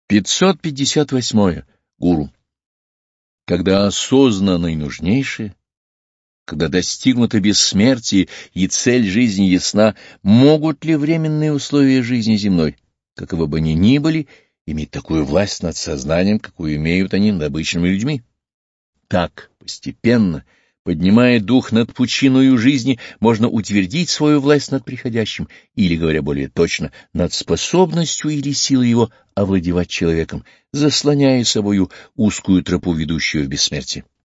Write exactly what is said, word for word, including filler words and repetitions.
пятьсот пятьдесят восьмое. Гуру. Когда осознано наинужнейшее, когда достигнуто бессмертие и цель жизни ясна, могут ли временные условия жизни земной, каковы бы они ни были, иметь такую власть над сознанием, какую имеют они над обычными людьми? Так, постепенно, поднимая дух над пучиною жизни, можно утвердить свою власть над приходящим, или, говоря более точно, над способностью или силой его овладевать человеком, заслоняя собою узкую тропу, ведущую в бессмертие.